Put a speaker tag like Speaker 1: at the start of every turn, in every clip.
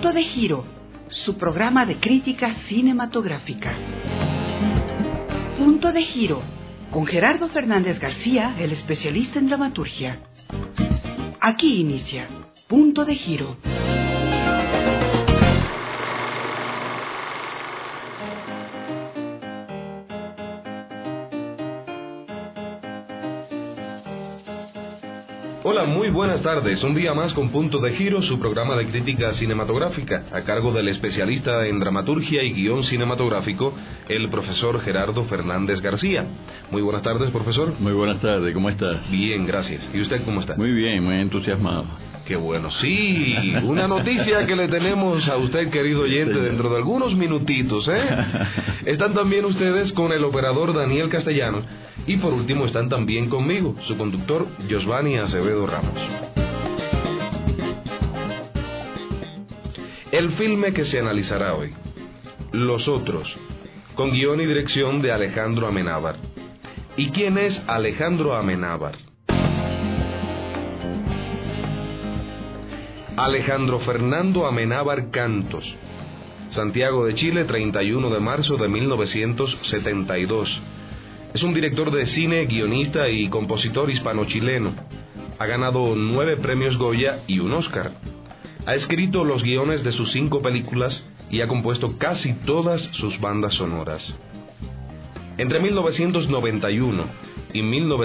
Speaker 1: Punto de Giro, su programa de crítica cinematográfica. Punto de Giro, con Gerardo Fernández García, el especialista en dramaturgia. Aquí inicia Punto de Giro.
Speaker 2: Hola, muy buenas tardes. Un día más con Punto de Giro, su programa de crítica cinematográfica, a cargo del especialista en dramaturgia y guión cinematográfico, el profesor Gerardo Fernández García. Muy buenas tardes, profesor.
Speaker 3: Muy buenas tardes, ¿cómo estás?
Speaker 2: Bien, gracias. ¿Y usted cómo está?
Speaker 3: Muy bien, muy entusiasmado.
Speaker 2: Qué bueno. Sí, una noticia que le tenemos a usted, querido oyente, sí, dentro de algunos minutitos, ¿eh? Están también ustedes con el operador Daniel Castellano y por último están también conmigo, su conductor Josvani Acevedo Ramos. El filme que se analizará hoy, Los Otros, con guión y dirección de Alejandro Amenábar. ¿Y quién es Alejandro Amenábar? Alejandro Fernando Amenábar Cantos, Santiago de Chile, 31 de marzo de 1972. Es un director de cine, guionista y compositor hispano-chileno. Ha ganado 9 premios Goya y un Oscar. Ha escrito los guiones de sus 5 películas y ha compuesto casi todas sus bandas sonoras. Entre 1991 y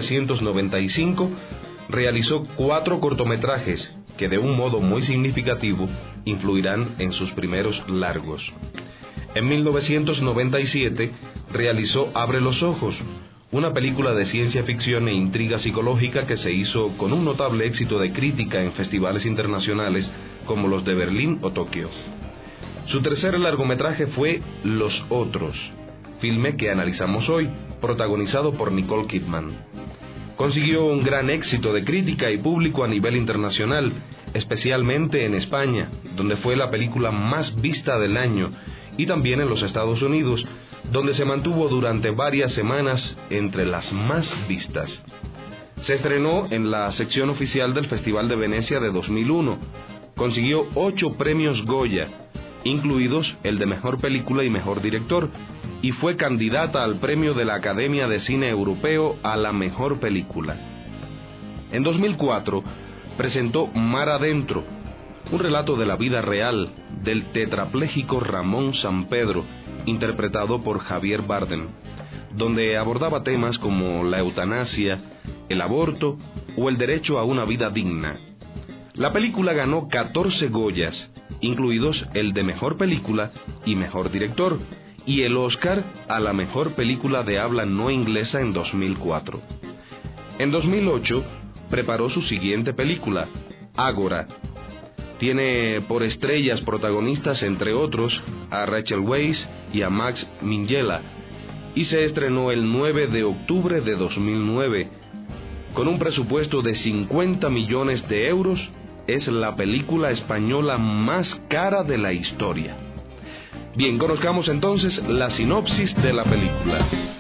Speaker 2: 1995 realizó 4 cortometrajes que de un modo muy significativo influirán en sus primeros largos. En 1997 realizó Abre los ojos, una película de ciencia ficción e intriga psicológica que se hizo con un notable éxito de crítica en festivales internacionales como los de Berlín o Tokio. Su tercer largometraje fue Los Otros, filme que analizamos hoy, protagonizado por Nicole Kidman. Consiguió un gran éxito de crítica y público a nivel internacional, especialmente en España, donde fue la película más vista del año, y también en los Estados Unidos, donde se mantuvo durante varias semanas entre las más vistas. Se estrenó en la sección oficial del Festival de Venecia de 2001. Consiguió 8 premios Goya, incluidos el de Mejor Película y Mejor Director, y fue candidata al premio de la Academia de Cine Europeo a la Mejor Película. En 2004 presentó Mar Adentro, un relato de la vida real del tetrapléjico Ramón Sampedro, interpretado por Javier Bardem, donde abordaba temas como la eutanasia, el aborto o el derecho a una vida digna. La película ganó 14 Goyas, incluidos el de Mejor Película y Mejor Director, y el Oscar a la Mejor Película de habla no inglesa en 2004. En 2008 preparó su siguiente película, Ágora. Tiene por estrellas protagonistas, entre otros, a Rachel Weisz y a Max Minghella, y se estrenó el 9 de octubre de 2009. Con un presupuesto de 50 millones de euros, es la película española más cara de la historia. Bien, conozcamos entonces la sinopsis de la película.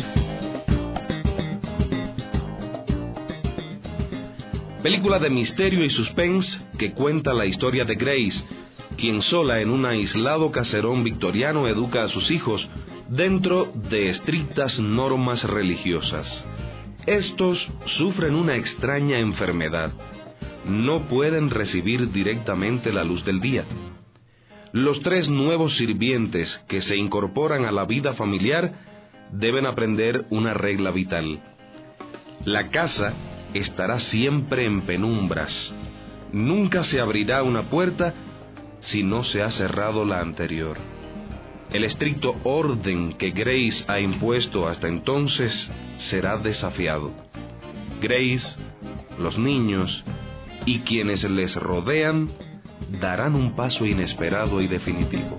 Speaker 2: Película de misterio y suspense que cuenta la historia de Grace, quien sola en un aislado caserón victoriano educa a sus hijos dentro de estrictas normas religiosas. Estos sufren una extraña enfermedad. No pueden recibir directamente la luz del día. Los 3 nuevos sirvientes que se incorporan a la vida familiar deben aprender una regla vital. La casa estará siempre en penumbras. Nunca se abrirá una puerta si no se ha cerrado la anterior. El estricto orden que Grace ha impuesto hasta entonces será desafiado. Grace, los niños y quienes les rodean darán un paso inesperado y definitivo.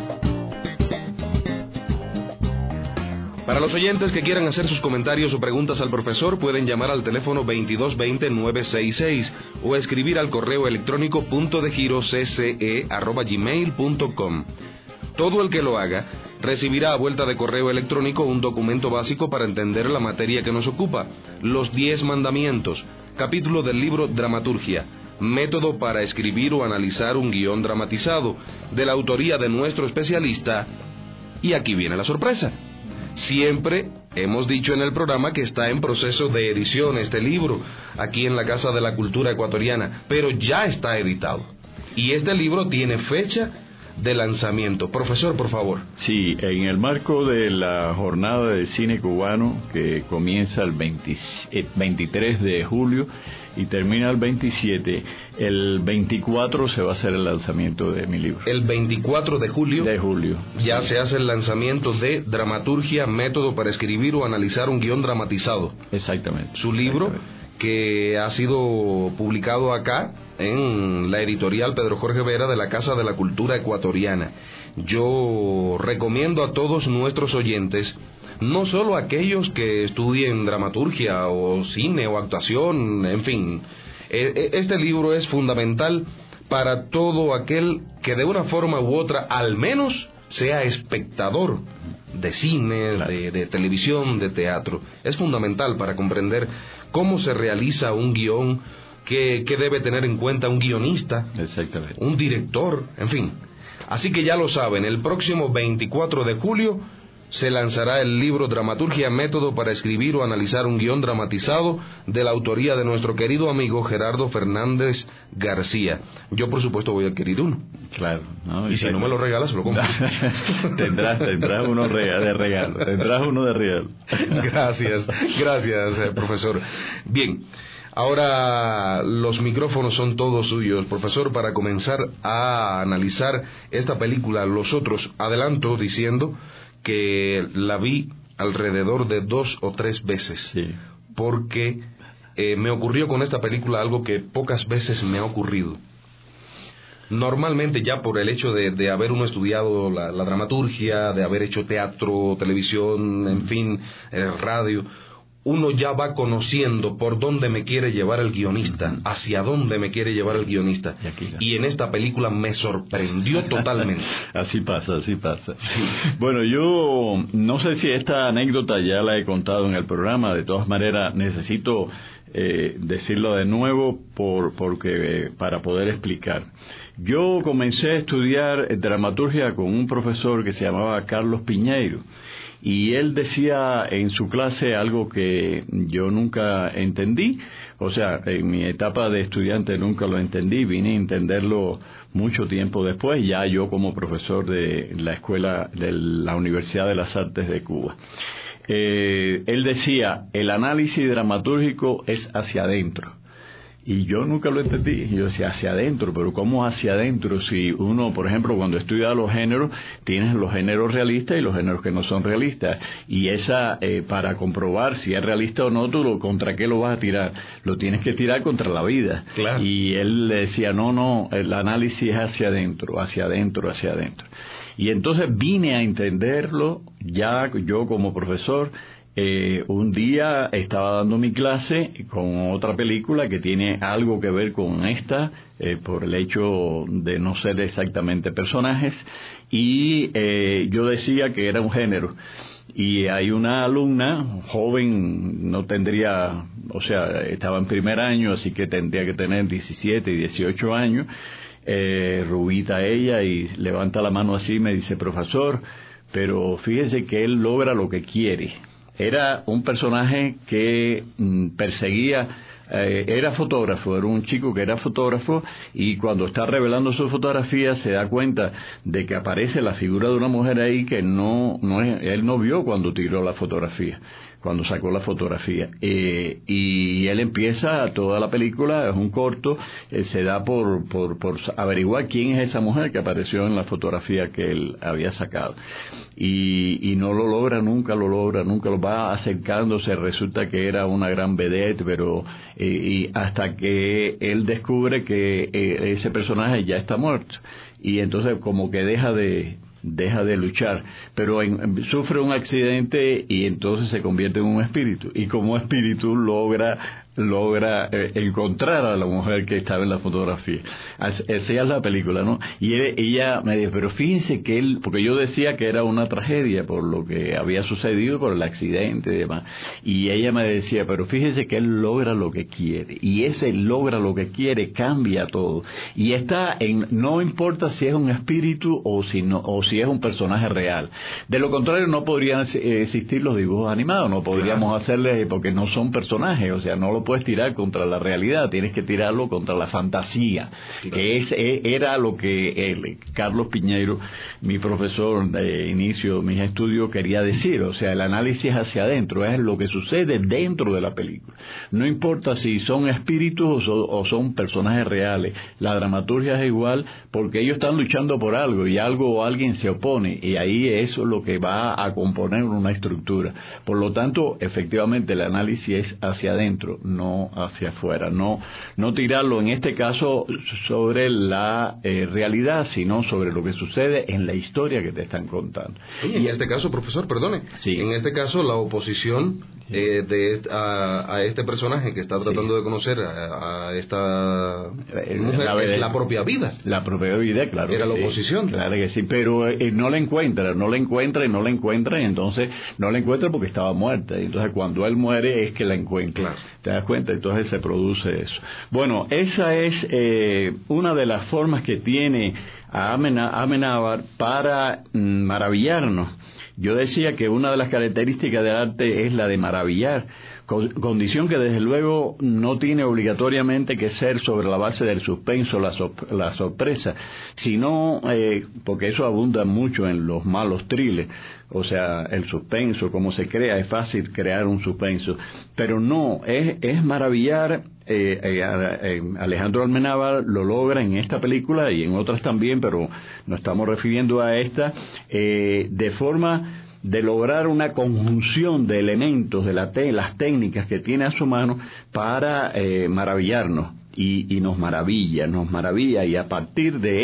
Speaker 2: Para los oyentes que quieran hacer sus comentarios o preguntas al profesor, pueden llamar al teléfono 2220-966 o escribir al correo electrónico puntodegirocce@gmail.com. Todo el que lo haga recibirá a vuelta de correo electrónico un documento básico para entender la materia que nos ocupa, los 10 mandamientos, capítulo del libro Dramaturgia, método para escribir o analizar un guión dramatizado, de la autoría de nuestro especialista. Y aquí viene la sorpresa. Siempre hemos dicho en el programa que está en proceso de edición este libro, aquí en la Casa de la Cultura Ecuatoriana, pero ya está editado. Y este libro tiene fecha de lanzamiento. Profesor, por favor.
Speaker 3: Sí, en el marco de la jornada de cine cubano, que comienza el 23 de julio y termina el 27, el 24 se va a hacer el lanzamiento de mi libro.
Speaker 2: El 24 de julio.
Speaker 3: De julio.
Speaker 2: Ya se hace el lanzamiento de Dramaturgia, método para escribir o analizar un guión dramatizado.
Speaker 3: Exactamente.
Speaker 2: Su libro, que ha sido publicado acá en la editorial Pedro Jorge Vera de la Casa de la Cultura Ecuatoriana. Yo recomiendo a todos nuestros oyentes, no solo aquellos que estudien dramaturgia o cine o actuación, en fin, este libro es fundamental para todo aquel que de una forma u otra al menos sea espectador de cine, claro, de televisión, de teatro. Es fundamental para comprender cómo se realiza un guión, qué debe tener en cuenta un guionista,
Speaker 3: exactamente,
Speaker 2: un director, en fin. Así que ya lo saben, el próximo 24 de julio se lanzará el libro Dramaturgia, método para escribir o analizar un guión dramatizado, de la autoría de nuestro querido amigo Gerardo Fernández García. Yo, por supuesto, voy a adquirir uno.
Speaker 3: Claro. ¿No?
Speaker 2: Y si no me lo regalas, lo compro.
Speaker 3: tendrás uno de regalo. Tendrás uno de regalo.
Speaker 2: Gracias, profesor. Bien. Ahora los micrófonos son todos suyos, profesor, para comenzar a analizar esta película. Los otros, adelanto diciendo que la vi alrededor de 2 o 3 veces,
Speaker 3: sí,
Speaker 2: porque me ocurrió con esta película algo que pocas veces me ha ocurrido. Normalmente, ya por el hecho de haber uno estudiado la dramaturgia, de haber hecho teatro, televisión, en fin, radio, uno ya va conociendo por dónde me quiere llevar el guionista, hacia dónde me quiere llevar el guionista. Y en esta película me sorprendió totalmente.
Speaker 3: Así pasa.
Speaker 2: Sí.
Speaker 3: Bueno, yo no sé si esta anécdota ya la he contado en el programa. De todas maneras, necesito decirlo de nuevo porque para poder explicar. Yo comencé a estudiar dramaturgia con un profesor que se llamaba Carlos Piñeiro. Y él decía en su clase algo que yo nunca entendí, o sea, en mi etapa de estudiante nunca lo entendí, vine a entenderlo mucho tiempo después, ya yo como profesor de la escuela de la Universidad de las Artes de Cuba. Él decía, el análisis dramatúrgico es hacia adentro. Y yo nunca lo entendí. Yo decía, hacia adentro, pero ¿cómo hacia adentro? Si uno, por ejemplo, cuando estudia los géneros, tienes los géneros realistas y los géneros que no son realistas. Y para comprobar si es realista o no, ¿contra qué lo vas a tirar? Lo tienes que tirar contra la vida.
Speaker 2: Claro.
Speaker 3: Y él le decía, no, el análisis es hacia adentro. Y entonces vine a entenderlo ya yo como profesor. Un día estaba dando mi clase con otra película que tiene algo que ver con esta, por el hecho de no ser exactamente personajes, y yo decía que era un género. Y hay una alumna, joven, estaba en primer año, así que tendría que tener 17 y 18 años, rubita ella, y levanta la mano así y me dice, profesor, pero fíjese que él logra lo que quiere. Era un personaje que perseguía, era fotógrafo, era un chico que era fotógrafo, y cuando está revelando su fotografía se da cuenta de que aparece la figura de una mujer ahí que él no vio cuando tiró la fotografía, cuando sacó la fotografía. Y él empieza toda la película, es un corto, se da por averiguar quién es esa mujer que apareció en la fotografía que él había sacado. Y no lo logra, nunca lo va acercándose, resulta que era una gran vedette, pero y hasta que él descubre que ese personaje ya está muerto, y entonces como que deja de luchar, pero sufre un accidente y entonces se convierte en un espíritu, y como espíritu logra logra encontrar a la mujer que estaba en la fotografía. Esa es la película, ¿no? Y ella me dice, pero fíjense que él, porque yo decía que era una tragedia por lo que había sucedido, por el accidente y demás, y ella me decía, pero fíjense que él logra lo que quiere, y ese logra lo que quiere cambia todo, y está en, no importa si es un espíritu o si es un personaje real. De lo contrario no podrían existir los dibujos animados, no podríamos hacerles, porque no son personajes, o sea, no lo puedes tirar contra la realidad, tienes que tirarlo contra la fantasía, que era lo que Carlos Piñeiro, mi profesor de inicio de mis estudios, quería decir. O sea, el análisis hacia adentro es lo que sucede dentro de la película. No importa si son espíritus o son personajes reales, la dramaturgia es igual, porque ellos están luchando por algo y algo o alguien se opone, y ahí eso es lo que va a componer una estructura. Por lo tanto, efectivamente el análisis es hacia adentro, no hacia afuera, no tirarlo en este caso sobre la realidad, sino sobre lo que sucede en la historia que te están contando.
Speaker 2: Y en este caso, profesor, perdone,
Speaker 3: sí.
Speaker 2: En este caso la oposición a este personaje que está tratando de conocer a esta mujer es la propia vida.
Speaker 3: La propia vida, claro.
Speaker 2: Era la oposición.
Speaker 3: Claro que sí, pero no la encuentra, y entonces no la encuentra porque estaba muerta, y entonces cuando él muere es que la encuentra.
Speaker 2: Claro.
Speaker 3: ¿Te das cuenta? Entonces se produce eso. Bueno, esa es una de las formas que tiene Amenábar para maravillarnos. Yo decía que una de las características del arte es la de maravillar, condición que desde luego no tiene obligatoriamente que ser sobre la base del suspenso, la sorpresa, sino porque eso abunda mucho en los malos thrillers. O sea, el suspenso, cómo se crea, es fácil crear un suspenso, pero no, es maravillar. Alejandro Amenábar lo logra en esta película y en otras también, pero nos estamos refiriendo a esta, de forma de lograr una conjunción de elementos de las técnicas que tiene a su mano para maravillarnos, y nos maravilla, y a partir de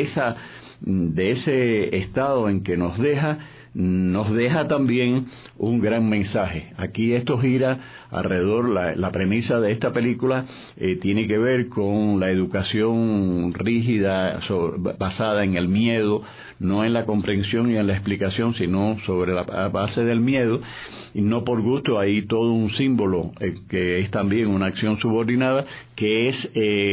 Speaker 3: ese estado en que nos deja también un gran mensaje. Aquí esto gira alrededor, la premisa de esta película tiene que ver con la educación rígida basada en el miedo, no en la comprensión y en la explicación, sino sobre la base del miedo, y no por gusto. Hay todo un símbolo que es también una acción subordinada, que es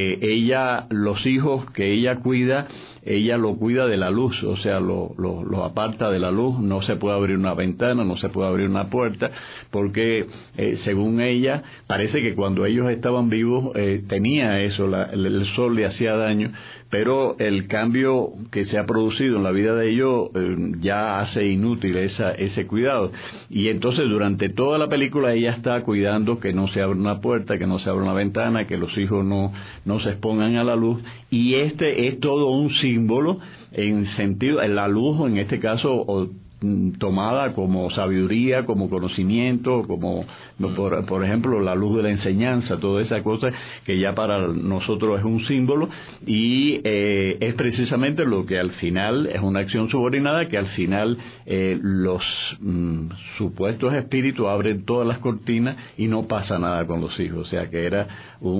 Speaker 3: los hijos que ella cuida, ella lo cuida de la luz, o sea, lo aparta de la luz. No se puede abrir una ventana, no se puede abrir una puerta, porque según ella, parece que cuando ellos estaban vivos tenía eso, el sol le hacía daño, pero el cambio que se ha producido en la vida de ellos ya hace inútil ese cuidado. Y entonces durante toda la película ella está cuidando que no se abra una puerta, que no se abra una ventana, que los hijos no se expongan a la luz, y este es todo un símbolo en sentido, en la luz en este caso tomada como sabiduría, como conocimiento, como por ejemplo la luz de la enseñanza, toda esa cosa que ya para nosotros es un símbolo, y es precisamente lo que al final es una acción subordinada, que al final los supuestos espíritus abren todas las cortinas y no pasa nada con los hijos. O sea que era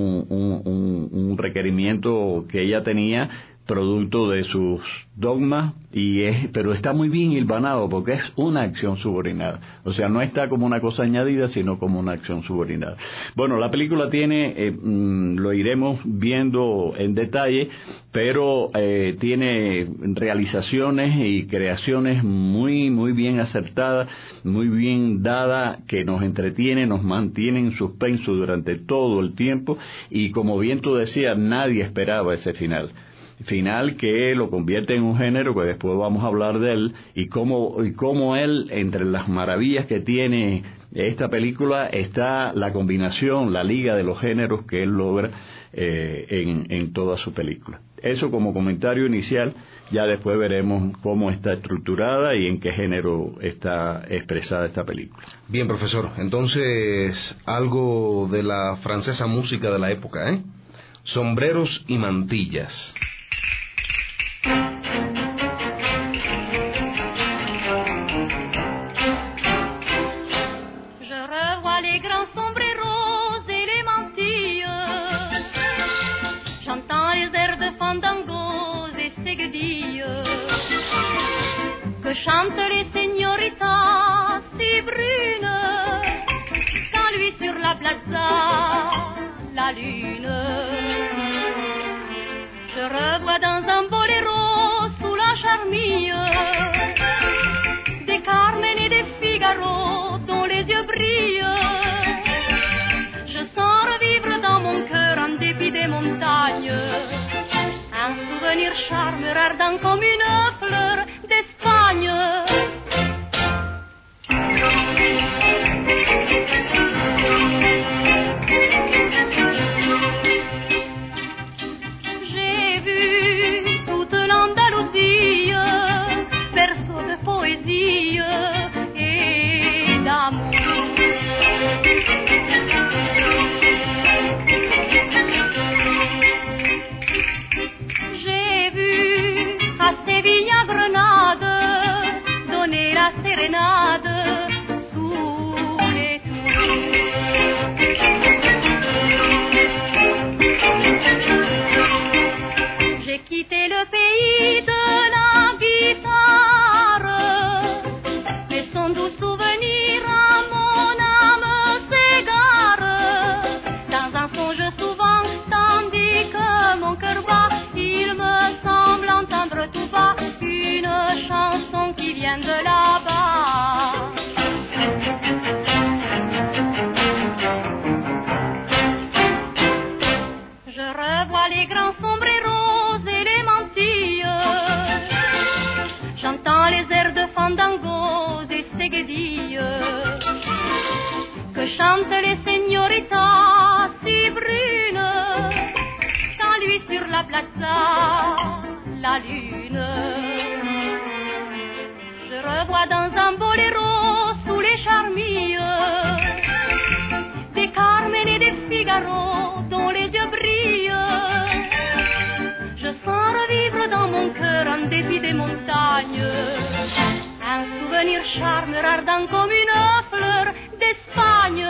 Speaker 3: un requerimiento que ella tenía, producto de sus dogmas, pero está muy bien hilvanado porque es una acción subordinada. O sea, no está como una cosa añadida, sino como una acción subordinada. Bueno, la película tiene, lo iremos viendo en detalle, pero tiene realizaciones y creaciones muy, muy bien acertadas, muy bien dadas, que nos entretienen, nos mantienen en suspenso durante todo el tiempo, y como bien tú decías, nadie esperaba ese final que lo convierte en un género, que después vamos a hablar de él, y cómo él, entre las maravillas que tiene esta película, está la combinación, la liga de los géneros que él logra en toda su película. Eso como comentario inicial. Ya después veremos cómo está estructurada y en qué género está expresada esta película.
Speaker 2: Bien, profesor, entonces algo de la francesa música de la época, Sombreros y mantillas.
Speaker 4: Je revois les grands sombreros et les mantilles que chantent les señoritas si brunes, sans lui sur la plaza la lune. Je revois dans un boléro sous la charmille des Carmen et des Figaro dont les yeux brillent. Je sens revivre dans mon cœur en dépit des montagnes un souvenir charmeur ardent comme une fleur d'Espagne. J'ai vu toute l'Andalousie, berceau de poésie et d'amour. Séville, Grenade, donner la sérénade sous les tours. J'ai quitté le pays de la guitare, mais son doux souvenir à mon âme s'égare. Dans un songe souvent, tandis que mon cœur bat, il me semble entendre tout bas une chanson qui vient de là-bas. Je revois les grands sombreros et les mantilles, j'entends les airs de fandango des seguedilles que chantent les señoritas si brunes, sans lui sur la plaza la lune. Je revois dans un boléro sous les charmilles des Carmen et des Figaro dont les yeux brillent. Je sens revivre dans mon cœur en dépit des montagnes un souvenir charmeur ardent comme une fleur d'Espagne.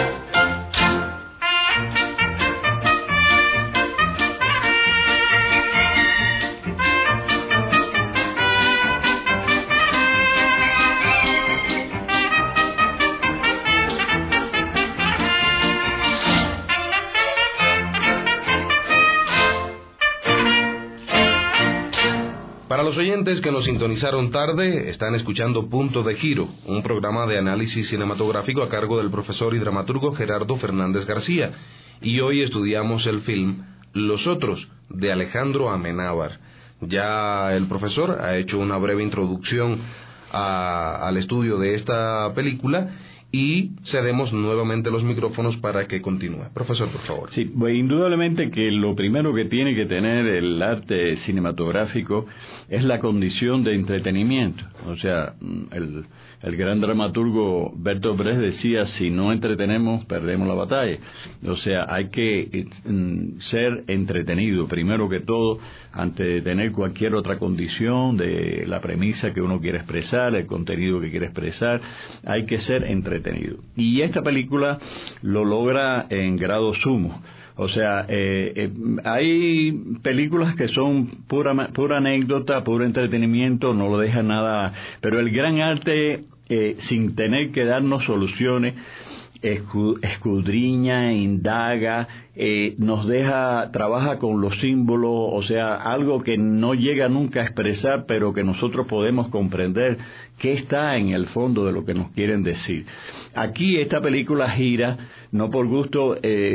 Speaker 2: Para los oyentes que nos sintonizaron tarde, están escuchando Punto de Giro, un programa de análisis cinematográfico a cargo del profesor y dramaturgo Gerardo Fernández García. Y hoy estudiamos el film Los Otros, de Alejandro Amenábar. Ya el profesor ha hecho una breve introducción al estudio de esta película y cedemos nuevamente los micrófonos para que continúe. Profesor, por favor.
Speaker 3: Sí, pues indudablemente que lo primero que tiene que tener el arte cinematográfico es la condición de entretenimiento. O sea, el gran dramaturgo Bertolt Brecht decía, si no entretenemos, perdemos la batalla. O sea, hay que ser entretenido, primero que todo, antes de tener cualquier otra condición de la premisa que uno quiere expresar, el contenido que quiere expresar, hay que ser entretenido. Y esta película lo logra en grado sumo. O sea, hay películas que son pura anécdota, puro entretenimiento, no lo deja nada, pero el gran arte, sin tener que darnos soluciones, escudriña, indaga, trabaja con los símbolos, o sea, algo que no llega nunca a expresar, pero que nosotros podemos comprender qué está en el fondo de lo que nos quieren decir. Aquí esta película gira, no por gusto,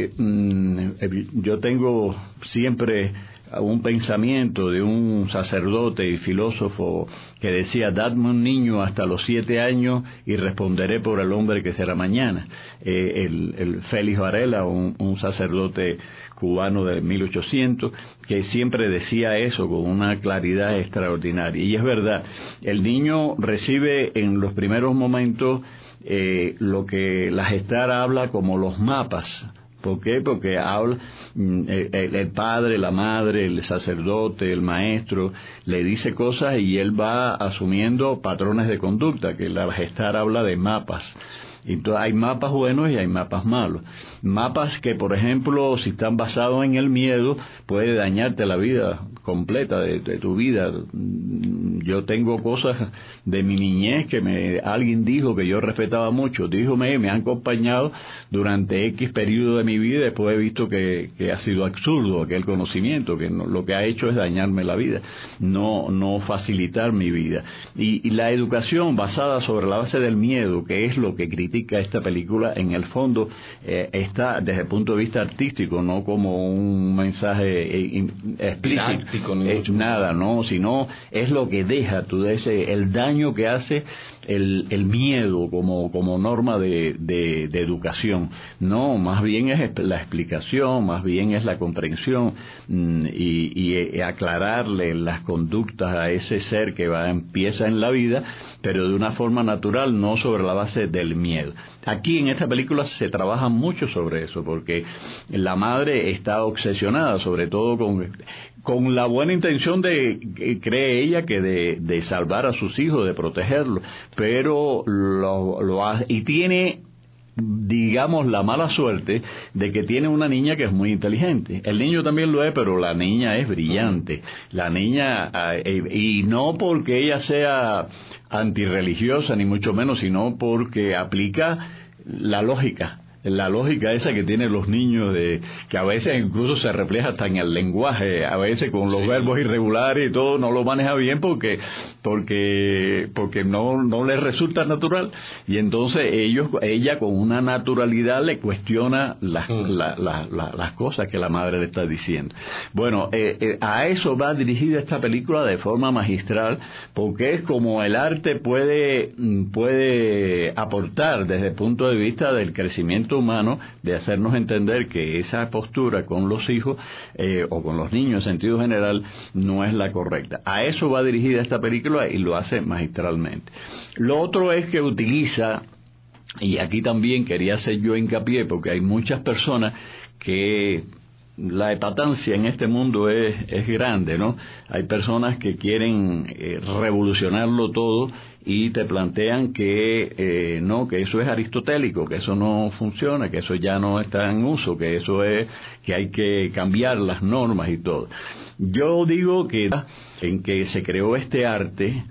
Speaker 3: yo tengo siempre un pensamiento de un sacerdote y filósofo que decía, dadme un niño hasta los 7 años y responderé por el hombre que será mañana. El Félix Varela, un sacerdote cubano de 1800, que siempre decía eso con una claridad extraordinaria. Y es verdad, el niño recibe en los primeros momentos lo que la Gestar habla como los mapas. ¿Por qué? Porque habla el padre, la madre, el sacerdote, el maestro, le dice cosas y él va asumiendo patrones de conducta, que la Gestar habla de mapas. Entonces hay mapas buenos y hay mapas malos. Mapas que, por ejemplo, si están basados en el miedo, puede dañarte la vida completa de tu vida. Yo tengo cosas de mi niñez que alguien dijo que yo respetaba mucho. Me han acompañado durante X periodo de mi vida, y después he visto que ha sido absurdo aquel conocimiento, que lo que ha hecho es dañarme la vida, no facilitar mi vida. Y la educación basada sobre la base del miedo, que es lo que critica esta película, en el fondo está desde el punto de vista artístico, no como un mensaje explícito, nada, no, sino es lo que deja el daño que hace el miedo como norma de educación. No, más bien es la explicación, más bien es la comprensión y aclararle las conductas a ese ser que empieza en la vida, pero de una forma natural, no sobre la base del miedo. Aquí en esta película se trabaja mucho sobre eso, porque la madre está obsesionada, sobre todo con la buena intención cree ella, que de salvar a sus hijos, de protegerlos, pero lo hace, y tiene, digamos, la mala suerte de que tiene una niña que es muy inteligente. El niño también lo es, pero la niña es brillante. La niña, y no porque ella sea antirreligiosa, ni mucho menos, sino porque aplica la lógica esa que tienen los niños, que a veces incluso se refleja hasta en el lenguaje, a veces con los verbos irregulares y todo, no lo maneja bien porque no les resulta natural, y entonces ella con una naturalidad le cuestiona las cosas que la madre le está diciendo. Bueno, a eso va dirigida esta película de forma magistral, porque es como el arte puede aportar desde el punto de vista del crecimiento humano, de hacernos entender que esa postura con los hijos o con los niños en sentido general no es la correcta. A eso va dirigida esta película y lo hace magistralmente. Lo otro es que utiliza, y aquí también quería hacer yo hincapié, porque hay muchas personas que la hepatancia en este mundo es grande, ¿no? Hay personas que quieren revolucionarlo todo y te plantean que eso es aristotélico, que eso no funciona, que eso ya no está en uso, que que hay que cambiar las normas y todo. Yo digo que en que se creó este arte,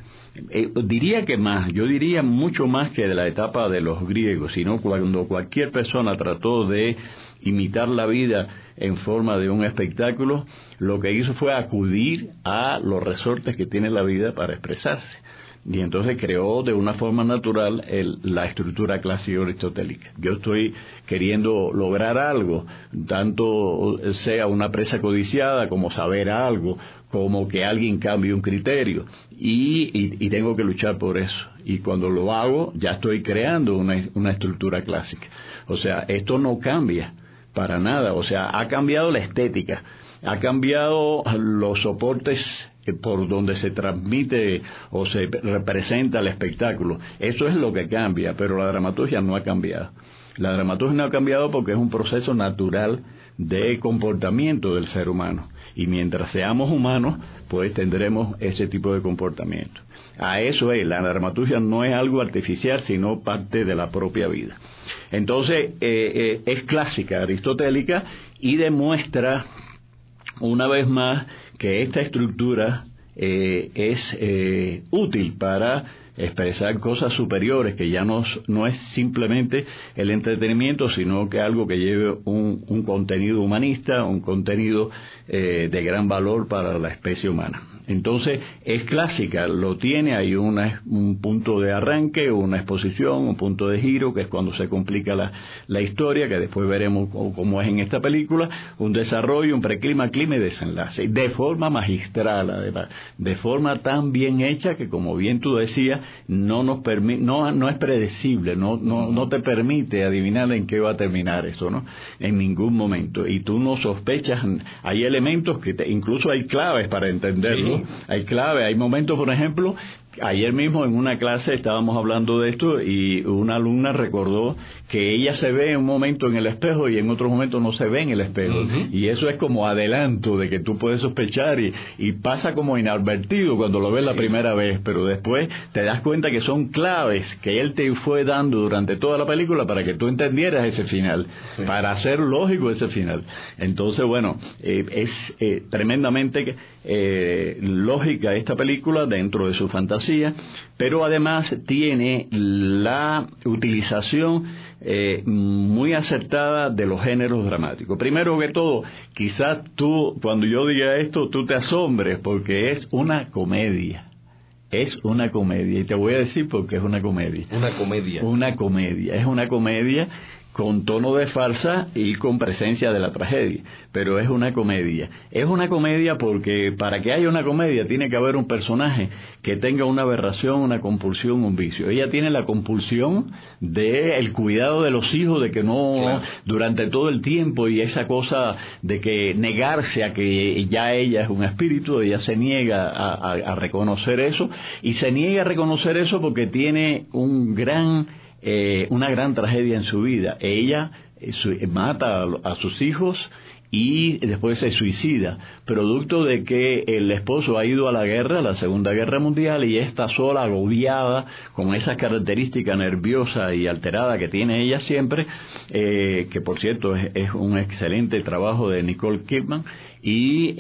Speaker 3: yo diría mucho más que de la etapa de los griegos, sino cuando cualquier persona trató de imitar la vida en forma de un espectáculo, lo que hizo fue acudir a los resortes que tiene la vida para expresarse. Y entonces creó de una forma natural la estructura clásica aristotélica. Yo estoy queriendo lograr algo, tanto sea una presa codiciada, como saber algo, como que alguien cambie un criterio, y tengo que luchar por eso. Y cuando lo hago, ya estoy creando una estructura clásica. O sea, esto no cambia para nada. O sea, ha cambiado la estética, ha cambiado los soportes por donde se transmite o se representa el espectáculo. Eso es lo que cambia, pero la dramaturgia no ha cambiado. La dramaturgia no ha cambiado porque es un proceso natural de comportamiento del ser humano, y mientras seamos humanos, pues tendremos ese tipo de comportamiento. A eso la dramaturgia no es algo artificial, sino parte de la propia vida. Entonces, es clásica, aristotélica, y demuestra una vez más que esta estructura es útil para expresar cosas superiores, que ya no es simplemente el entretenimiento, sino que algo que lleve un contenido humanista, un contenido de gran valor para la especie humana. Entonces es clásica, lo tiene, hay un punto de arranque, una exposición, un punto de giro, que es cuando se complica la historia, que después veremos cómo es en esta película, un desarrollo, un preclima, clima y desenlace, de forma magistral, además, de forma tan bien hecha que, como bien tú decías, no es predecible, no te permite adivinar en qué va a terminar eso, ¿no? En ningún momento, y tú no sospechas. Hay elementos que incluso hay claves para entenderlo. Sí. Hay momentos, por ejemplo, Ayer mismo en una clase estábamos hablando de esto y una alumna recordó que ella se ve en un momento en el espejo y en otro momento no se ve en el espejo. Y eso es como adelanto de que tú puedes sospechar y pasa como inadvertido cuando lo ves la primera vez, pero después te das cuenta que son claves que él te fue dando durante toda la película para que tú entendieras ese final, para hacer lógico ese final. Entonces, bueno, es tremendamente lógica esta película dentro de su fantasía, pero además tiene la utilización muy acertada de los géneros dramáticos. Primero que todo, quizás tú, cuando yo diga esto, tú te asombres, porque es una comedia. Es una comedia, y te voy a decir por qué es una comedia.
Speaker 2: Una comedia.
Speaker 3: Una comedia, es una comedia con tono de farsa y con presencia de la tragedia, pero es una comedia. Es una comedia porque para que haya una comedia tiene que haber un personaje que tenga una aberración, una compulsión, un vicio. Ella tiene la compulsión del cuidado de los hijos, de que no, durante todo el tiempo, y esa cosa de que negarse a que ya ella es un espíritu, ella se niega a reconocer eso, y se niega a reconocer eso porque tiene una gran tragedia en su vida. Ella mata a sus hijos y después se suicida, producto de que el esposo ha ido a la guerra, la Segunda Guerra Mundial, y está sola, agobiada, con esa característica nerviosa y alterada que tiene ella siempre, que por cierto es un excelente trabajo de Nicole Kidman, y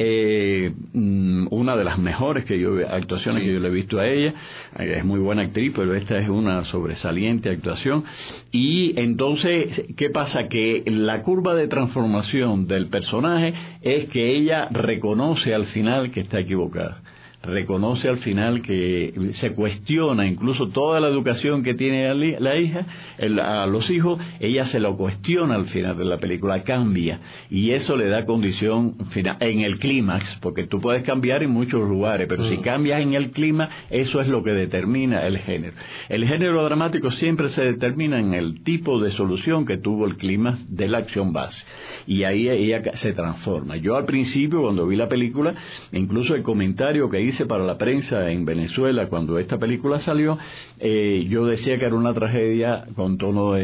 Speaker 3: una de las mejores actuaciones que yo le he visto a ella. Es muy buena actriz, pero esta es una sobresaliente actuación. Y entonces, ¿qué pasa? Que la curva de transformación del personaje es que ella reconoce al final que está equivocada. Reconoce al final que se cuestiona incluso toda la educación que tiene la hija, a los hijos, ella se lo cuestiona al final de la película, cambia, y eso le da condición final en el clímax, porque tú puedes cambiar en muchos lugares, pero si cambias en el clima, eso es lo que determina el género. El género dramático siempre se determina en el tipo de solución que tuvo el clímax de la acción base, y ahí ella se transforma. Yo al principio, cuando vi la película, incluso el comentario que hice para la prensa en Venezuela cuando esta película salió, yo decía que era una tragedia con tono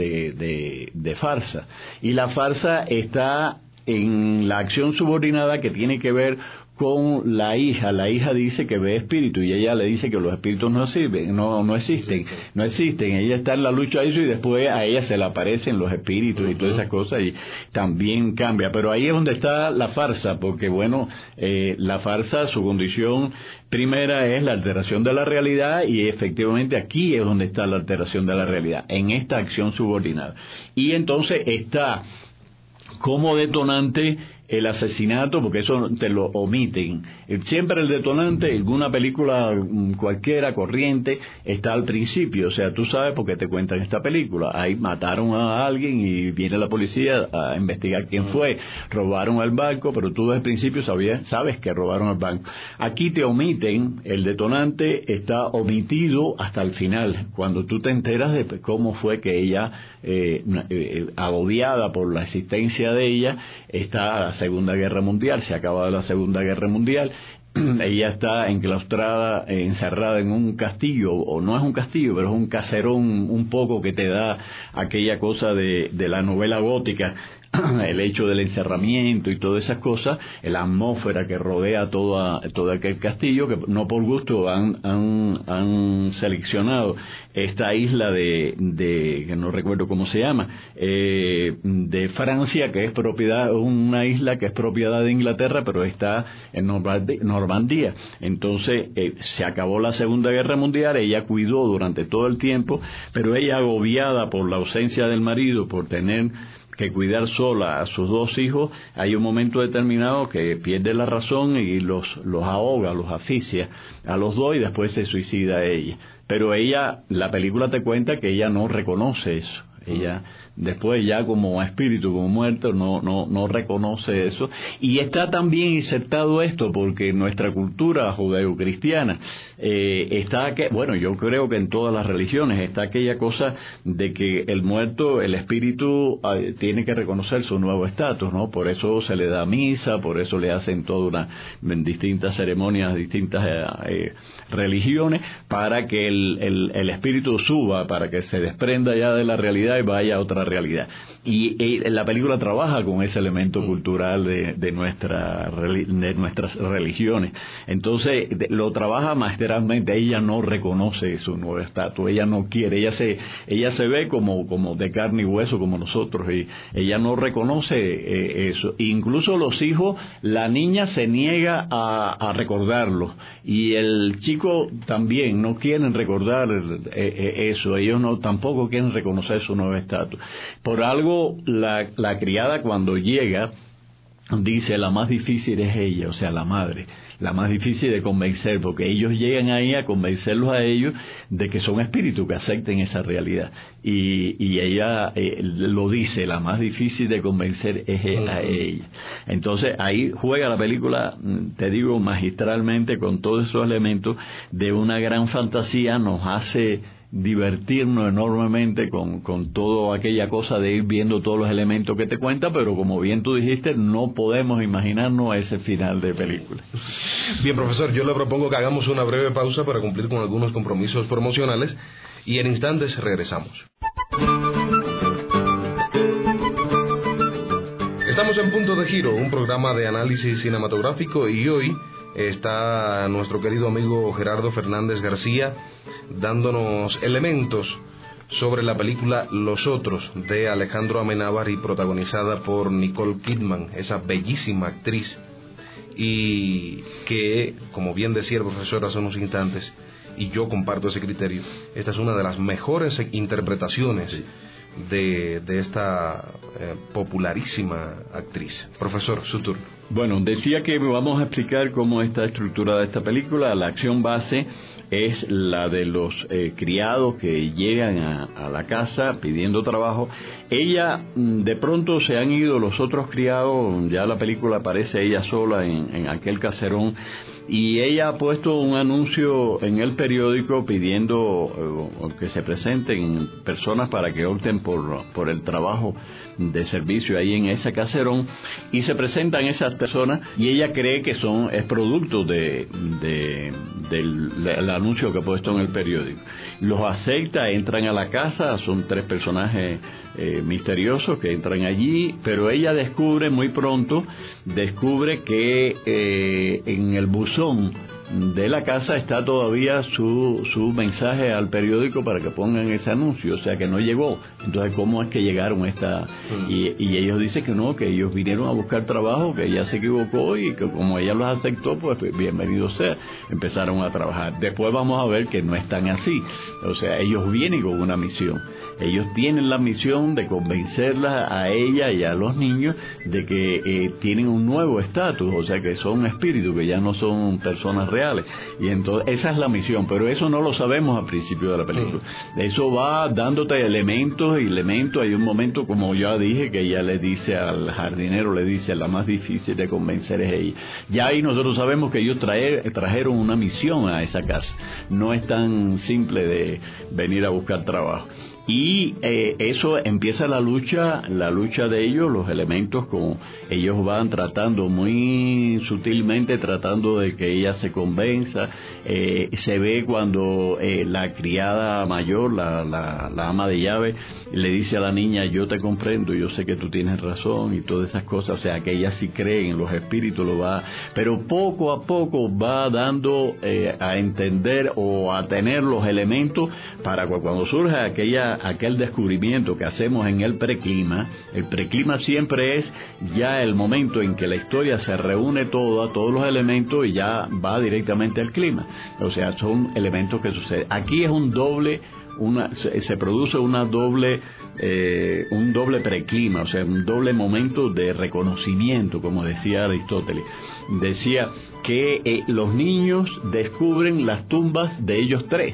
Speaker 3: de farsa, y la farsa está en la acción subordinada que tiene que ver con la hija. La hija dice que ve espíritu y ella le dice que los espíritus no sirven, no existen. Ella está en la lucha a eso, y después a ella se le aparecen los espíritus y todas esas cosas, y también cambia. Pero ahí es donde está la farsa, porque bueno, la farsa, su condición primera es la alteración de la realidad, y efectivamente aquí es donde está la alteración de la realidad, en esta acción subordinada. Y entonces está como detonante el asesinato, porque eso te lo omiten. Siempre el detonante en una película cualquiera, corriente, está al principio. O sea, tú sabes por qué te cuentan esta película. Ahí mataron a alguien y viene la policía a investigar quién fue. Robaron el banco, pero tú desde el principio sabes que robaron el banco. Aquí te omiten, el detonante está omitido hasta el final, cuando tú te enteras de cómo fue que ella, agobiada por la existencia de ella, está a la Segunda Guerra Mundial, se acaba la Segunda Guerra Mundial, ella está enclaustrada, encerrada en un castillo, o no es un castillo, pero es un caserón un poco que te da aquella cosa de la novela gótica, el hecho del encerramiento y todas esas cosas, la atmósfera que rodea todo aquel castillo, que no por gusto han seleccionado esta isla que no recuerdo cómo se llama, de Francia, que es una isla que es propiedad de Inglaterra, pero está en Normandía. Entonces se acabó la Segunda Guerra Mundial, ella cuidó durante todo el tiempo, pero ella, agobiada por la ausencia del marido, por tener que cuidar sola a sus dos hijos, hay un momento determinado que pierde la razón y los ahoga, los asfixia a los dos, y después se suicida ella. Pero ella, la película te cuenta que ella no reconoce eso. Ella después ya como espíritu, como muerto, no reconoce eso. Y está también insertado esto porque nuestra cultura judeocristiana está que, bueno, yo creo que en todas las religiones está aquella cosa de que el muerto, el espíritu, tiene que reconocer su nuevo estatus, ¿no? Por eso se le da misa, por eso le hacen toda distintas ceremonias, distintas religiones, para que el espíritu suba, para que se desprenda ya de la realidad y vaya a otra realidad. Y la película trabaja con ese elemento cultural de nuestras religiones. Entonces lo trabaja magistralmente. Ella no reconoce su nuevo estatus, ella no quiere, ella se ve como de carne y hueso como nosotros, y ella no reconoce eso. Incluso los hijos, la niña se niega a recordarlo, y el chico también no quieren recordar eso. Ellos tampoco quieren reconocer su nuevo estatus. Por algo la criada, cuando llega, dice: la más difícil es ella, o sea, la madre, la más difícil de convencer, porque ellos llegan ahí a convencerlos a ellos de que son espíritus, que acepten esa realidad. Y ella lo dice: la más difícil de convencer es a ella. Entonces ahí juega la película, te digo, magistralmente, con todos esos elementos de una gran fantasía. Nos hace divertirnos enormemente con toda aquella cosa de ir viendo todos los elementos que te cuenta, pero como bien tú dijiste, no podemos imaginarnos ese final de película.
Speaker 2: Bien, profesor, yo le propongo que hagamos una breve pausa para cumplir con algunos compromisos promocionales y en instantes regresamos. Estamos en Punto de Giro, un programa de análisis cinematográfico, y hoy está nuestro querido amigo Gerardo Fernández García dándonos elementos sobre la película Los Otros, de Alejandro Amenábar, y protagonizada por Nicole Kidman, esa bellísima actriz, y que, como bien decía el profesor hace unos instantes, y yo comparto ese criterio, esta es una de las mejores interpretaciones de esta popularísima actriz. Profesor, su turno.
Speaker 3: Bueno, decía que vamos a explicar cómo está estructurada esta película. La acción base es la de los criados que llegan a la casa pidiendo trabajo. Ella, de pronto se han ido los otros criados, ya la película aparece ella sola en aquel caserón, y ella ha puesto un anuncio en el periódico pidiendo que se presenten personas para que opten por el trabajo de servicio ahí en ese caserón, y se presentan esas personas, y ella cree que es producto del anuncio que ha puesto en el periódico. Los acepta, entran a la casa, son 3 personajes misteriosos que entran allí, pero ella muy pronto descubre que en el buzón de la casa está todavía su mensaje al periódico para que pongan ese anuncio, o sea que no llegó. Entonces, ¿cómo es que llegaron y ellos dicen que no, que ellos vinieron a buscar trabajo, que ella se equivocó, y que como ella los aceptó, pues bienvenido sea, empezaron a trabajar. Después vamos a ver que no están así, o sea, ellos vienen con una misión. Ellos tienen la misión de convencerla a ella y a los niños de que tienen un nuevo estatus, o sea que son espíritus, que ya no son personas reales. Y entonces esa es la misión, pero eso no lo sabemos al principio de la película. Eso va dándote elementos. Hay un momento, como ya dije, que ella le dice al jardinero, la más difícil de convencer es ella. Ya ahí nosotros sabemos que ellos trajeron una misión a esa casa. No es tan simple de venir a buscar trabajo. Y eso empieza la lucha de ellos, los elementos, como ellos van tratando muy sutilmente, tratando de que ella se convenza. Se ve cuando la criada mayor, la ama de llave, le dice a la niña: yo te comprendo, yo sé que tú tienes razón, y todas esas cosas. O sea que ella sí cree en los espíritus, pero poco a poco va dando a entender o a tener los elementos para cuando surge aquel descubrimiento que hacemos en el preclima. El preclima siempre es ya el momento en que la historia se reúne todos los elementos, y ya va directamente al clima. O sea, son elementos que suceden. Aquí es se produce un doble preclima, o sea, un doble momento de reconocimiento, como decía Aristóteles. Decía que los niños descubren las tumbas de ellos 3.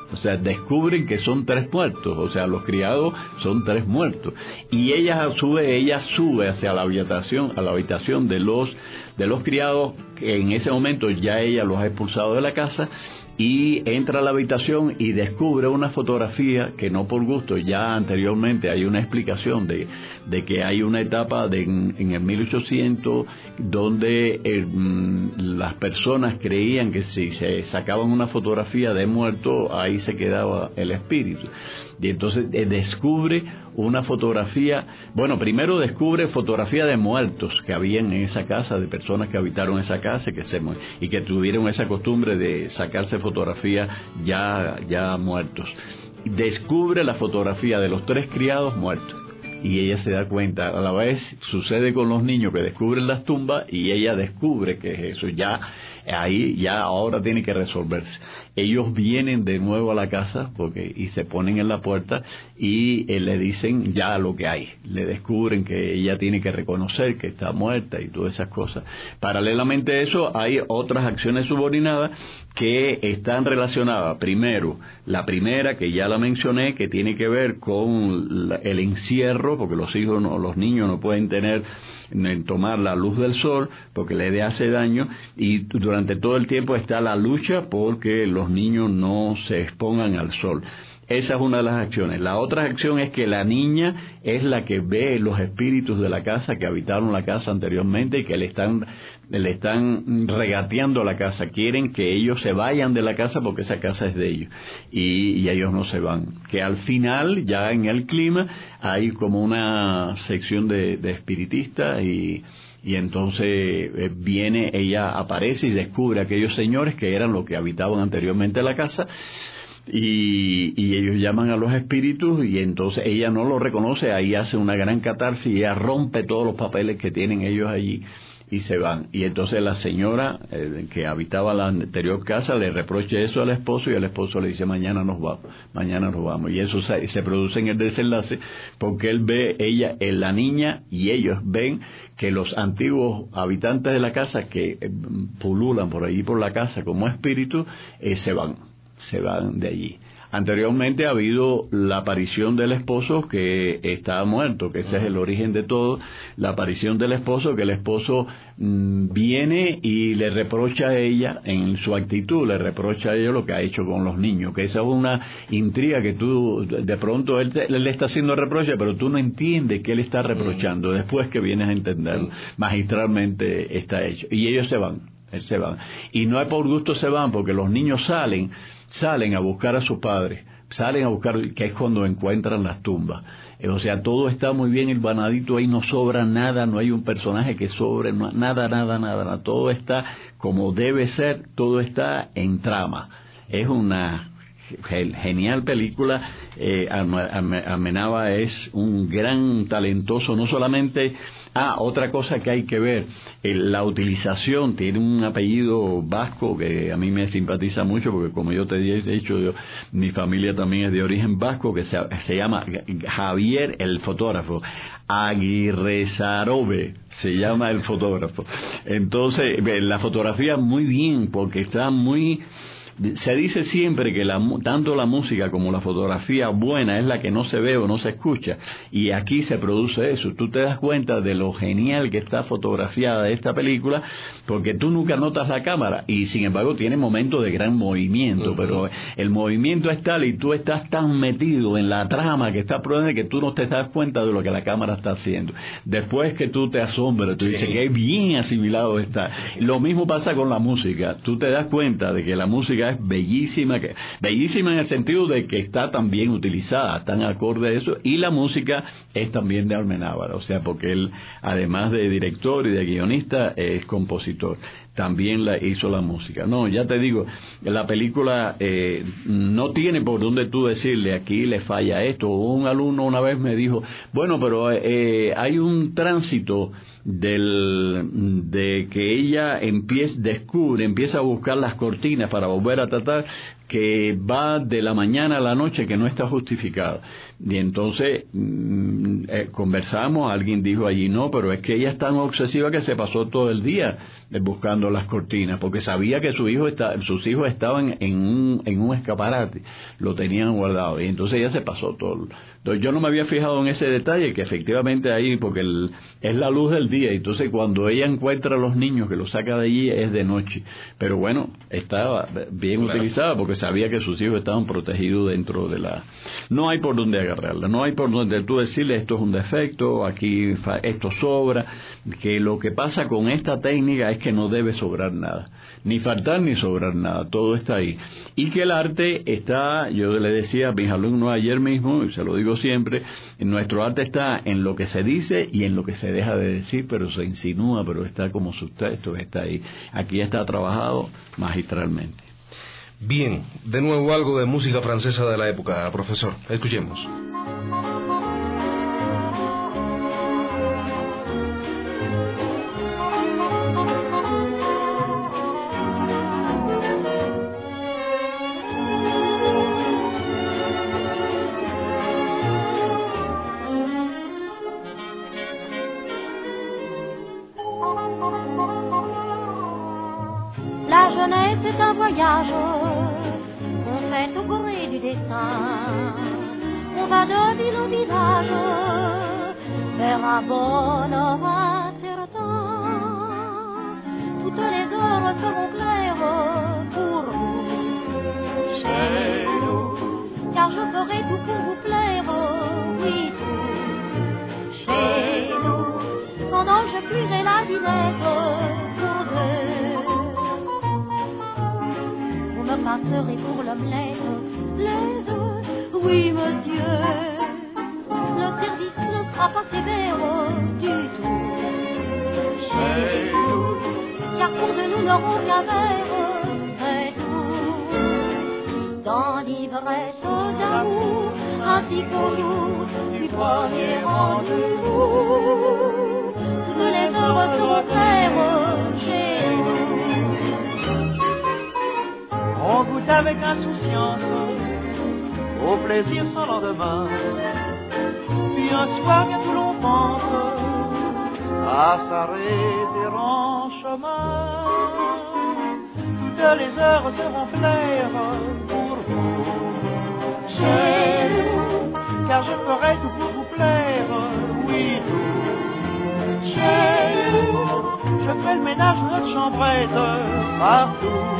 Speaker 3: O sea, descubren que son 3 muertos, o sea, los criados son 3 muertos. Y ella sube hacia la habitación de los criados, que en ese momento ya ella los ha expulsado de la casa, y entra a la habitación y descubre una fotografía que no por gusto, ya anteriormente hay una explicación de que hay una etapa en el 1800 donde las personas creían que si se sacaban una fotografía de muerto, ahí se quedaba el espíritu. Y entonces descubre una fotografía, primero descubre fotografía de muertos que habían en esa casa, de personas que habitaron esa casa y que tuvieron esa costumbre de sacarse fotografías ya muertos. Descubre la fotografía de los 3 criados muertos. Y ella se da cuenta, a la vez sucede con los niños que descubren las tumbas y ella descubre que es eso, ahora tiene que resolverse. Ellos vienen de nuevo a la casa y se ponen en la puerta y le dicen ya lo que hay, le descubren que ella tiene que reconocer que está muerta y todas esas cosas. Paralelamente a eso hay otras acciones subordinadas que están relacionadas. Primero, la primera que ya la mencioné, que tiene que ver con el encierro, porque los niños no pueden tomar la luz del sol porque le hace daño, y durante todo el tiempo está la lucha porque los niños no se expongan al sol. Esa es una de las acciones. La otra acción es que la niña es la que ve los espíritus de la casa que habitaron la casa anteriormente y que le están regateando la casa. Quieren que ellos se vayan de la casa porque esa casa es de ellos. Y ellos no se van. Que al final, ya en el clima, hay como una sección de espiritistas y entonces ella aparece y descubre a aquellos señores que eran los que habitaban anteriormente la casa. Y ellos llaman a los espíritus y entonces ella no lo reconoce, ahí hace una gran catarsis y ella rompe todos los papeles que tienen ellos allí y se van. Y entonces la señora que habitaba la anterior casa le reprocha eso al esposo y el esposo le dice mañana nos vamos. Y eso se produce en el desenlace porque la niña y ellos ven que los antiguos habitantes de la casa que pululan por allí por la casa como espíritus se van de allí. Anteriormente ha habido la aparición del esposo que está muerto, que ese es el origen de todo, la aparición del esposo, que el esposo viene y le reprocha a ella, en su actitud, le reprocha a ella lo que ha hecho con los niños, que esa es una intriga que tú, de pronto él le está haciendo reproche, pero tú no entiendes que él está reprochando, después que vienes a entenderlo, magistralmente está hecho. Y ellos se van. Y no es por gusto se van, porque los niños salen a buscar a sus padres, que es cuando encuentran las tumbas. O sea, todo está muy bien hilvanadito, ahí no sobra nada, no hay un personaje que sobre, nada. Todo está como debe ser, todo está en trama. Es una genial película. Amenábar es un gran talentoso, no solamente. Otra cosa que hay que ver, la utilización, tiene un apellido vasco que a mí me simpatiza mucho porque como yo te he dicho, mi familia también es de origen vasco, que se llama Javier el fotógrafo, Aguirrezarobe se llama el fotógrafo. Entonces la fotografía muy bien porque está muy... Se dice siempre que tanto la música como la fotografía buena es la que no se ve o no se escucha, y aquí se produce eso. Tú te das cuenta de lo genial que está fotografiada esta película, porque tú nunca notas la cámara, y sin embargo tiene momentos de gran movimiento, pero el movimiento es tal y tú estás tan metido en la trama que está produciendo que tú no te das cuenta de lo que la cámara está haciendo. Después que tú te asombras, tú dices que bien asimilado está. Lo mismo pasa con la música. Tú te das cuenta de que la música es bellísima en el sentido de que está tan bien utilizada, tan acorde a eso, y la música es también de Amenábar, o sea, porque él, además de director y de guionista, es compositor. También hizo la música. No, ya te digo, la película no tiene por dónde tú decirle aquí le falla esto. Un alumno una vez me dijo, bueno, pero hay un tránsito de que ella empieza a buscar las cortinas para volver a tratar, que va de la mañana a la noche, que no está justificado. Y entonces conversamos, alguien dijo allí, no, pero es que ella es tan obsesiva que se pasó todo el día buscando las cortinas, porque sabía que sus hijos estaban en un escaparate, lo tenían guardado, y entonces ella se pasó todo. Entonces yo no me había fijado en ese detalle, que efectivamente ahí, porque es la luz del día, entonces cuando ella encuentra a los niños que los saca de allí es de noche, pero bueno, estaba bien utilizada, porque sabía que sus hijos estaban protegidos dentro de la... No hay por dónde agarrarla, no hay por donde tú decirle esto es un defecto, aquí esto sobra, que lo que pasa con esta técnica es que no debe sobrar nada, ni faltar ni sobrar nada, todo está ahí. Y que el arte está, yo le decía a mis alumnos ayer mismo, y se lo digo siempre, nuestro arte está en lo que se dice y en lo que se deja de decir, pero se insinúa, pero está como subtexto, está ahí. Aquí está trabajado magistralmente.
Speaker 2: Bien, de nuevo algo de música francesa de la época, profesor. Escuchemos.
Speaker 4: La jeunesse est un voyage qu'on fait au gré du destin. On va de ville en village vers un bonheur incertain. Toutes les heures seront claires pour vous, chez nous, car je ferai tout pour vous plaire, oui tout, chez nous. Pendant que je cuirai la dinette pour deux, me passerez pour l'omelette, les œufs, oui monsieur. Le service ne sera pas sévère du tout chez nous, car pour de nous n'aurons qu'un verre, c'est tout. Dans l'ivresse d'amour, ainsi qu'au jour du premier rendez-vous, toutes les heures seront claires chez nous.
Speaker 5: On goûte avec insouciance au plaisir sans lendemain. Puis un soir bientôt l'on pense à s'arrêter en chemin. Toutes les heures seront claires pour vous, chez nous, car je ferai tout pour vous plaire, oui tout, chez nous. Je ferai le ménage de notre chambrette partout.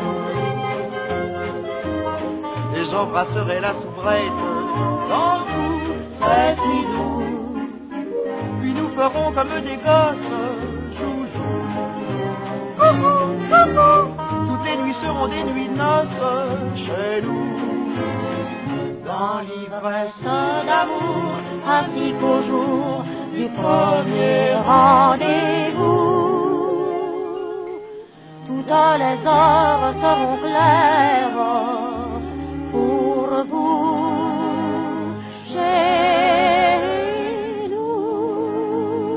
Speaker 5: Et j'embrasserai la soubrette dans le cou, c'est si doux. Puis nous ferons comme des gosses, joujou. Coucou, coucou. Toutes les nuits seront des nuits de noces chez nous. Dans l'ivresse d'amour, ainsi qu'au jour du premier rendez-vous, toutes les heures seront claires pour vous, chez nous.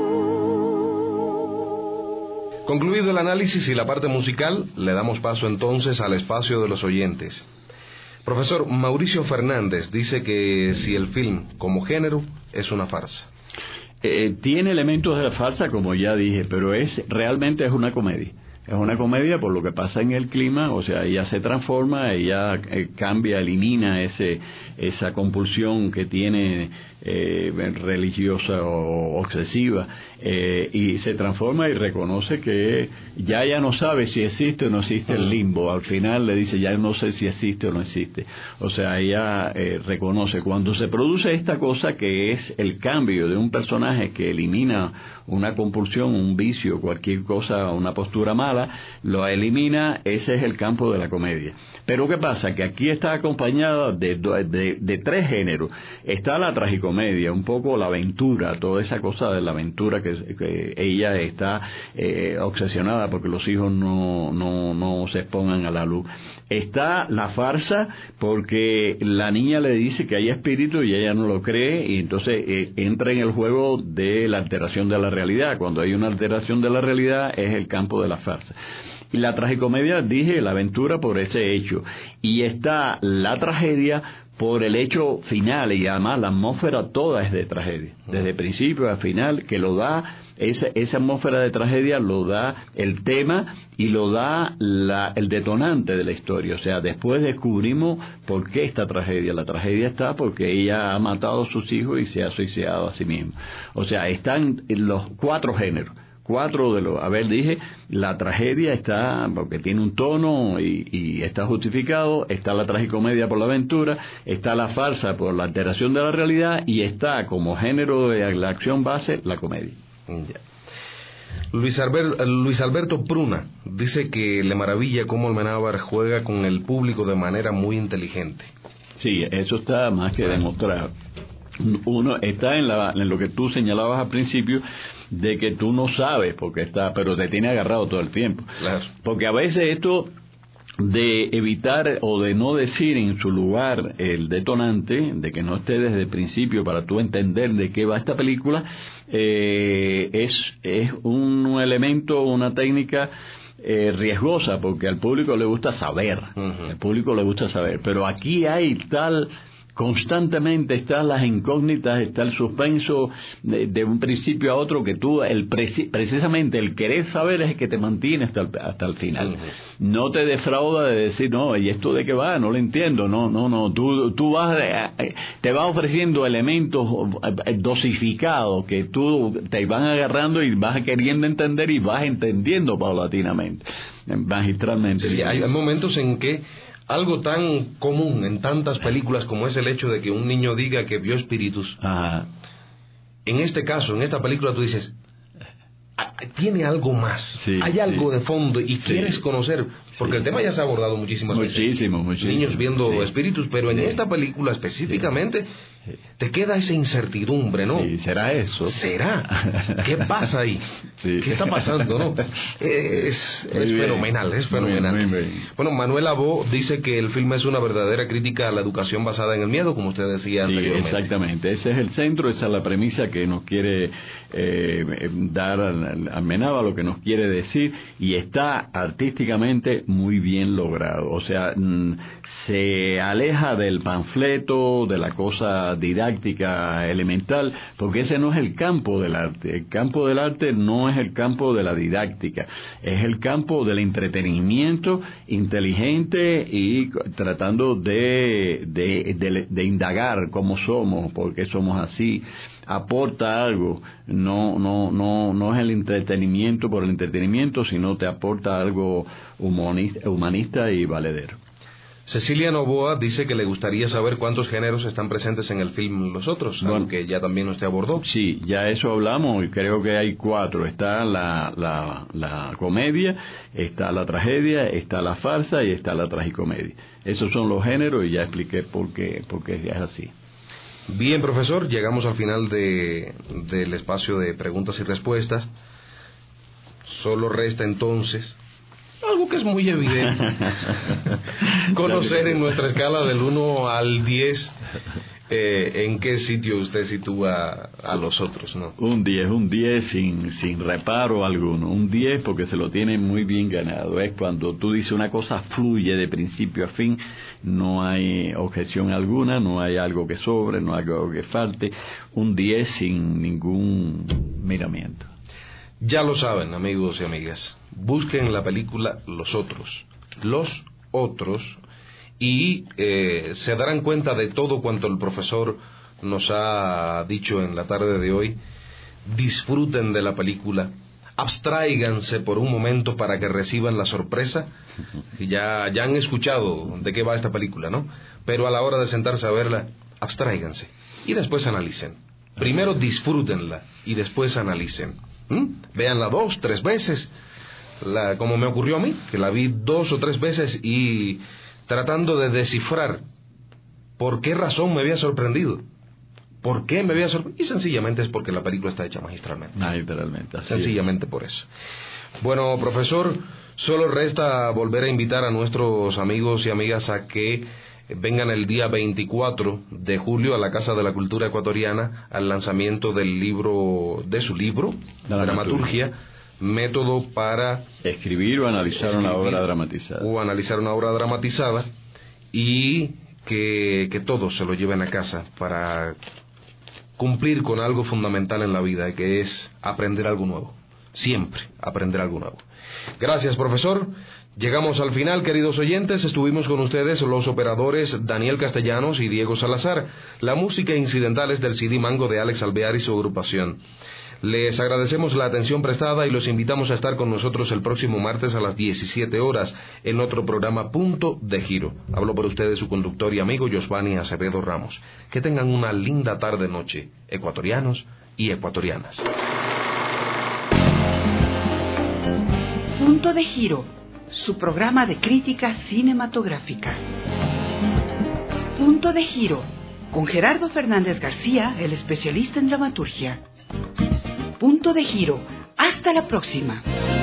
Speaker 2: Concluido el análisis y la parte musical, le damos paso entonces al espacio de los oyentes. Profesor, Mauricio Fernández dice que si el film como género es una farsa.
Speaker 3: Tiene elementos de la farsa, como ya dije, pero realmente es una comedia. Es una comedia por lo que pasa en el clima, o sea, ella se transforma, ella cambia, elimina esa compulsión que tiene religiosa o obsesiva, y se transforma y reconoce que ya no sabe si existe o no existe el limbo. Al final le dice, ya no sé si existe o no existe. O sea, ella reconoce. Cuando se produce esta cosa que es el cambio de un personaje que elimina una compulsión, un vicio, cualquier cosa, una postura mala, mala, lo elimina, ese es el campo de la comedia. Pero ¿qué pasa? Que aquí está acompañada de tres géneros. Está la tragicomedia, un poco la aventura, toda esa cosa de la aventura que ella está obsesionada porque los hijos no se expongan a la luz. Está la farsa, porque la niña le dice que hay espíritu y ella no lo cree, y entonces entra en el juego de la alteración de la realidad. Cuando hay una alteración de la realidad es el campo de la farsa. Y la tragicomedia, dije, la aventura por ese hecho. Y está la tragedia por el hecho final, y además la atmósfera toda es de tragedia, desde principio a final, que lo da, esa atmósfera de tragedia lo da el tema y lo da el detonante de la historia. O sea, después descubrimos por qué esta tragedia. La tragedia está porque ella ha matado a sus hijos y se ha suicidado a sí misma. O sea, están los cuatro géneros. Dije, la tragedia está, porque tiene un tono y está justificado, está la tragicomedia por la aventura, está la farsa por la alteración de la realidad, y está como género de la acción base, la comedia.
Speaker 2: Ya. Luis Alberto Pruna dice que le maravilla cómo Amenábar juega con el público de manera muy inteligente.
Speaker 3: Sí, eso está más que demostrado. Uno está en lo que tú señalabas al principio, de que tú no sabes porque pero te tiene agarrado todo el tiempo.
Speaker 2: Claro.
Speaker 3: Porque a veces esto de evitar o de no decir en su lugar el detonante, de que no esté desde el principio para tú entender de qué va esta película, es un elemento, una técnica riesgosa, porque al público le gusta saber. Uh-huh. Al público le gusta saber, pero aquí hay constantemente están las incógnitas, está el suspenso de un principio a otro, que tú, precisamente el querer saber es el que te mantiene hasta el final. Uh-huh. No te defrauda de decir, no, ¿y esto de qué va? No lo entiendo. No, tú te vas ofreciendo elementos dosificados que tú te van agarrando y vas queriendo entender y vas entendiendo paulatinamente, magistralmente.
Speaker 2: Sí, hay momentos en que algo tan común en tantas películas como es el hecho de que un niño diga que vio espíritus.
Speaker 3: Ajá.
Speaker 2: En este caso, en esta película, tú dices, tiene algo más,
Speaker 3: sí,
Speaker 2: hay algo de fondo y
Speaker 3: sí,
Speaker 2: quieres conocer, porque el tema ya se ha abordado muchísimas veces. Niños viendo espíritus, pero en esta película específicamente te queda esa incertidumbre, ¿no?
Speaker 3: Sí, ¿será eso?
Speaker 2: ¿Será? ¿Qué pasa ahí?
Speaker 3: Sí.
Speaker 2: ¿Qué está pasando, no? Es fenomenal, es fenomenal.
Speaker 3: Muy bien.
Speaker 2: Bueno, Manuel Abó dice que el filme es una verdadera crítica a la educación basada en el miedo, como usted decía anteriormente.
Speaker 3: Exactamente, ese es el centro, esa es la premisa que nos quiere dar Amenábar, lo que nos quiere decir, y está artísticamente muy bien logrado. O sea, se aleja del panfleto, de la cosa didáctica elemental, porque ese no es el campo del arte. El campo del arte no es el campo de la didáctica, es el campo del entretenimiento inteligente y tratando de indagar cómo somos, por qué somos así. Aporta algo, no es el entretenimiento por el entretenimiento, sino te aporta algo humanista y valedero.
Speaker 2: Cecilia Novoa dice que le gustaría saber cuántos géneros están presentes en el film Los Otros, algo que ya también usted abordó.
Speaker 3: Sí, ya eso hablamos y creo que hay 4. Está la comedia, está la tragedia, está la farsa y está la tragicomedia. Esos son los géneros y ya expliqué por qué es así.
Speaker 2: Bien, profesor, llegamos al final del espacio de preguntas y respuestas. Solo resta entonces algo que es muy evidente: conocer en nuestra escala del 1 al 10 en qué sitio usted sitúa a Los Otros, ¿no?
Speaker 3: Un 10 sin reparo alguno. Un 10 porque se lo tiene muy bien ganado. Es cuando tú dices una cosa fluye de principio a fin, no hay objeción alguna, no hay algo que sobre, no hay algo que falte. Un 10 sin ningún miramiento.
Speaker 2: Ya lo saben, amigos y amigas. Busquen la película Los Otros. Los Otros. Y se darán cuenta de todo cuanto el profesor nos ha dicho en la tarde de hoy. Disfruten de la película, abstráiganse por un momento para que reciban la sorpresa. Ya han escuchado de qué va esta película, ¿no? Pero a la hora de sentarse a verla, abstráiganse y después analicen. Primero disfrútenla y después analicen. Véanla 2, 3 veces. como me ocurrió a mí, que la vi 2 o 3 veces y tratando de descifrar por qué razón me había sorprendido. ¿Por qué me había sorprendido? Y sencillamente es porque la película está hecha magistralmente.
Speaker 3: Literalmente.
Speaker 2: Sencillamente por eso. Bueno, profesor, solo resta volver a invitar a nuestros amigos y amigas a que vengan el día 24 de julio a la Casa de la Cultura Ecuatoriana al lanzamiento de su libro, Dramaturgia, método para
Speaker 3: escribir o analizar una obra dramatizada.
Speaker 2: Y que todos se lo lleven a casa para cumplir con algo fundamental en la vida, que es aprender algo nuevo. Siempre aprender algo nuevo. Gracias, profesor. Llegamos al final, queridos oyentes. Estuvimos con ustedes los operadores Daniel Castellanos y Diego Salazar. La música incidental es del CD Mango de Alex Alvear y su agrupación. Les agradecemos la atención prestada y los invitamos a estar con nosotros el próximo martes a las 17 horas en otro programa Punto de Giro. Hablo por ustedes su conductor y amigo Josvani Acevedo Ramos. Que tengan una linda tarde-noche, ecuatorianos y ecuatorianas.
Speaker 1: Punto de Giro, su programa de crítica cinematográfica. Punto de Giro, con Gerardo Fernández García, el especialista en dramaturgia. Punto de Giro. Hasta la próxima.